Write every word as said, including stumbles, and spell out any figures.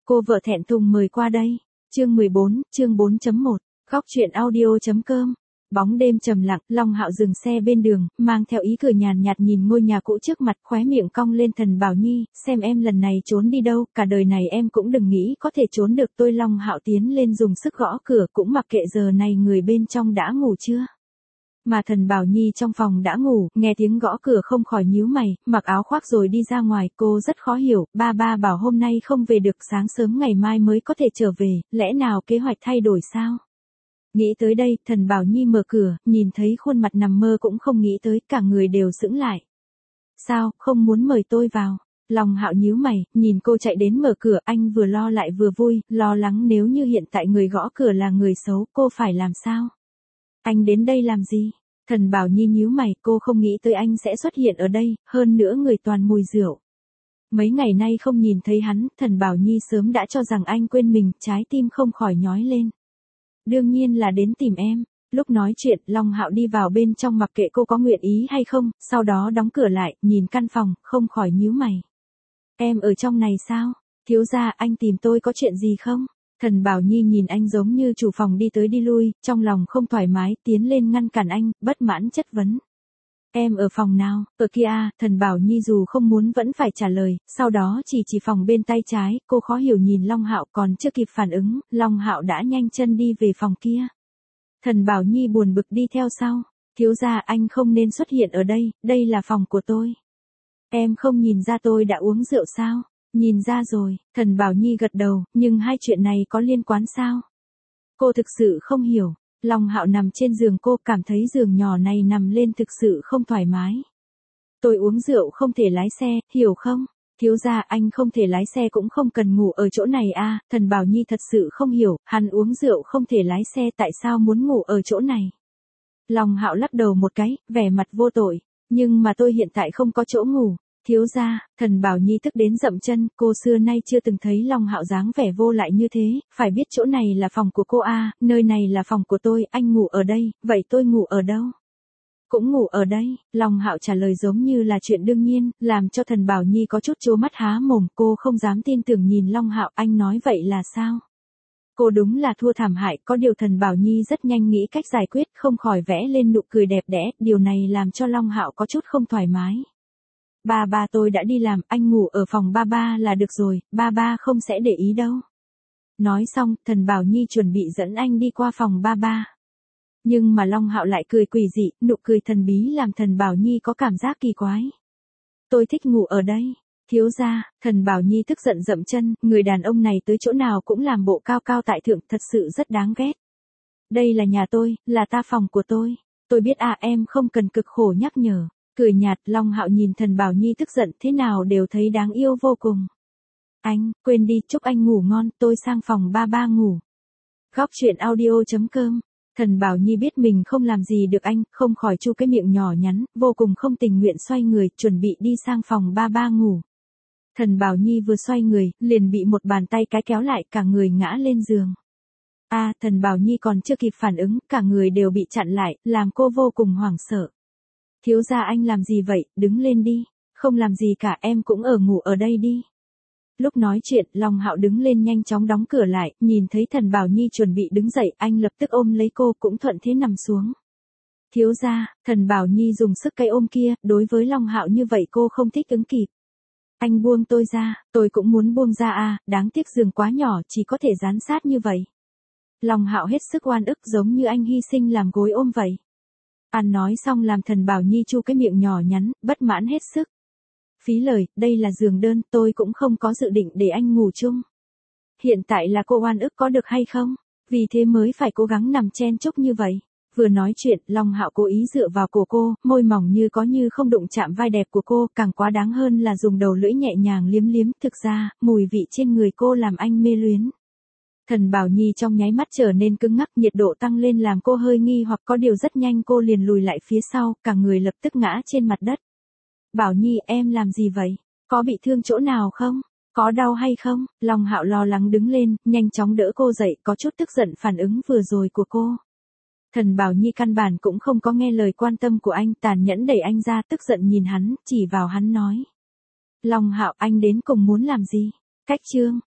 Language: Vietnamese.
Cô vợ thẹn thùng mời qua đây. Chương mười bốn, chương bốn chấm một, góc truyện audio.com. Bóng đêm trầm lặng, Long Hạo dừng xe bên đường, mang theo ý cười nhàn nhạt nhìn ngôi nhà cũ trước mặt, khóe miệng cong lên. Thần Bảo Nhi, xem em lần này trốn đi đâu, cả đời này em cũng đừng nghĩ có thể trốn được tôi. Long Hạo tiến lên dùng sức gõ cửa, cũng mặc kệ giờ này người bên trong đã ngủ chưa. Mà Thần Bảo Nhi trong phòng đã ngủ, nghe tiếng gõ cửa không khỏi nhíu mày, mặc áo khoác rồi đi ra ngoài. Cô rất khó hiểu, ba ba bảo hôm nay không về được, sáng sớm ngày mai mới có thể trở về, lẽ nào kế hoạch thay đổi sao? Nghĩ tới đây, Thần Bảo Nhi mở cửa, nhìn thấy khuôn mặt nằm mơ cũng không nghĩ tới, cả người đều sững lại. Sao, không muốn mời tôi vào? Long Hạo nhíu mày, nhìn cô chạy đến mở cửa, anh vừa lo lại vừa vui, lo lắng nếu như hiện tại người gõ cửa là người xấu, cô phải làm sao? Anh đến đây làm gì? Thần Bảo Nhi nhíu mày, cô không nghĩ tới anh sẽ xuất hiện ở đây, hơn nữa người toàn mùi rượu. Mấy ngày nay không nhìn thấy hắn, Thần Bảo Nhi sớm đã cho rằng anh quên mình, trái tim không khỏi nhói lên. Đương nhiên là đến tìm em. Lúc nói chuyện, Long Hạo đi vào bên trong mặc kệ cô có nguyện ý hay không, sau đó đóng cửa lại, nhìn căn phòng, không khỏi nhíu mày. Em ở trong này sao? Thiếu gia, anh tìm tôi có chuyện gì không? Thần Bảo Nhi nhìn anh giống như chủ phòng đi tới đi lui, trong lòng không thoải mái, tiến lên ngăn cản anh, bất mãn chất vấn. Em ở phòng nào? Ở kia à? Thần Bảo Nhi dù không muốn vẫn phải trả lời, sau đó chỉ chỉ phòng bên tay trái. Cô khó hiểu nhìn Long Hạo, còn chưa kịp phản ứng, Long Hạo đã nhanh chân đi về phòng kia. Thần Bảo Nhi buồn bực đi theo sau. Thiếu gia, anh không nên xuất hiện ở đây, đây là phòng của tôi. Em không nhìn ra tôi đã uống rượu sao? Nhìn ra rồi. Thần Bảo Nhi gật đầu, nhưng hai chuyện này có liên quan sao? Cô thực sự không hiểu. Long Hạo nằm trên giường, cô cảm thấy giường nhỏ này nằm lên thực sự không thoải mái. Tôi uống rượu không thể lái xe, hiểu không? Thiếu gia, anh không thể lái xe cũng không cần ngủ ở chỗ này à? Thần Bảo Nhi thật sự không hiểu, hắn uống rượu không thể lái xe, tại sao muốn ngủ ở chỗ này? Long Hạo lắc đầu một cái, vẻ mặt vô tội. Nhưng mà tôi hiện tại không có chỗ ngủ. Thiếu gia, Thần Bảo Nhi tức đến dậm chân, cô xưa nay chưa từng thấy Long Hạo dáng vẻ vô lại như thế, phải biết chỗ này là phòng của cô à, nơi này là phòng của tôi, anh ngủ ở đây, vậy tôi ngủ ở đâu? Cũng ngủ ở đây. Long Hạo trả lời giống như là chuyện đương nhiên, làm cho Thần Bảo Nhi có chút trố mắt há mồm, cô không dám tin tưởng nhìn Long Hạo, anh nói vậy là sao? Cô đúng là thua thảm hại, có điều Thần Bảo Nhi rất nhanh nghĩ cách giải quyết, không khỏi vẽ lên nụ cười đẹp đẽ, điều này làm cho Long Hạo có chút không thoải mái. Ba ba tôi đã đi làm, anh ngủ ở phòng ba ba là được rồi, ba ba không sẽ để ý đâu. Nói xong, Thần Bảo Nhi chuẩn bị dẫn anh đi qua phòng ba ba. Nhưng mà Long Hạo lại cười quỷ dị, nụ cười thần bí làm Thần Bảo Nhi có cảm giác kỳ quái. Tôi thích ngủ ở đây. Thiếu gia, Thần Bảo Nhi tức giận dậm chân, người đàn ông này tới chỗ nào cũng làm bộ cao cao tại thượng, thật sự rất đáng ghét. Đây là nhà tôi, là ta phòng của tôi. Tôi biết à, em không cần cực khổ nhắc nhở. Cười nhạt, Long Hạo nhìn Thần Bảo Nhi tức giận thế nào đều thấy đáng yêu vô cùng. Anh, quên đi, chúc anh ngủ ngon, tôi sang phòng ba ba ngủ. Góc truyện audio.com. Thần Bảo Nhi biết mình không làm gì được anh, không khỏi chu cái miệng nhỏ nhắn, vô cùng không tình nguyện xoay người, chuẩn bị đi sang phòng ba ba ngủ. Thần Bảo Nhi vừa xoay người, liền bị một bàn tay cái kéo lại, cả người ngã lên giường. A, à, Thần Bảo Nhi còn chưa kịp phản ứng, cả người đều bị chặn lại, làm cô vô cùng hoảng sợ. Thiếu gia, anh làm gì vậy, đứng lên đi. Không làm gì cả, em cũng ở ngủ ở đây đi. Lúc nói chuyện, Long Hạo đứng lên nhanh chóng đóng cửa lại, nhìn thấy Thần Bảo Nhi chuẩn bị đứng dậy, anh lập tức ôm lấy cô, cũng thuận thế nằm xuống. Thiếu gia, Thần Bảo Nhi dùng sức cái ôm kia, đối với Long Hạo như vậy cô không thích ứng kịp. Anh buông tôi ra, tôi cũng muốn buông ra à, đáng tiếc giường quá nhỏ, chỉ có thể dán sát như vậy. Long Hạo hết sức oan ức, giống như anh hy sinh làm gối ôm vậy. Anh nói xong làm Thần Bảo Nhi chu cái miệng nhỏ nhắn, bất mãn hết sức. Phí lời, đây là giường đơn, tôi cũng không có dự định để anh ngủ chung. Hiện tại là cô oan ức có được hay không? Vì thế mới phải cố gắng nằm chen chúc như vậy. Vừa nói chuyện, Long Hạo cố ý dựa vào cổ cô, môi mỏng như có như không đụng chạm vai đẹp của cô, càng quá đáng hơn là dùng đầu lưỡi nhẹ nhàng liếm liếm, thực ra, mùi vị trên người cô làm anh mê luyến. Thần Bảo Nhi trong nháy mắt trở nên cứng ngắc, nhiệt độ tăng lên làm cô hơi nghi hoặc, có điều rất nhanh cô liền lùi lại phía sau, cả người lập tức ngã trên mặt đất. Bảo Nhi, em làm gì vậy? Có bị thương chỗ nào không? Có đau hay không? Long Hạo lo lắng đứng lên, nhanh chóng đỡ cô dậy, có chút tức giận phản ứng vừa rồi của cô. Thần Bảo Nhi căn bản cũng không có nghe lời quan tâm của anh, tàn nhẫn đẩy anh ra, tức giận nhìn hắn, chỉ vào hắn nói. Long Hạo, anh đến cùng muốn làm gì? Cách chương.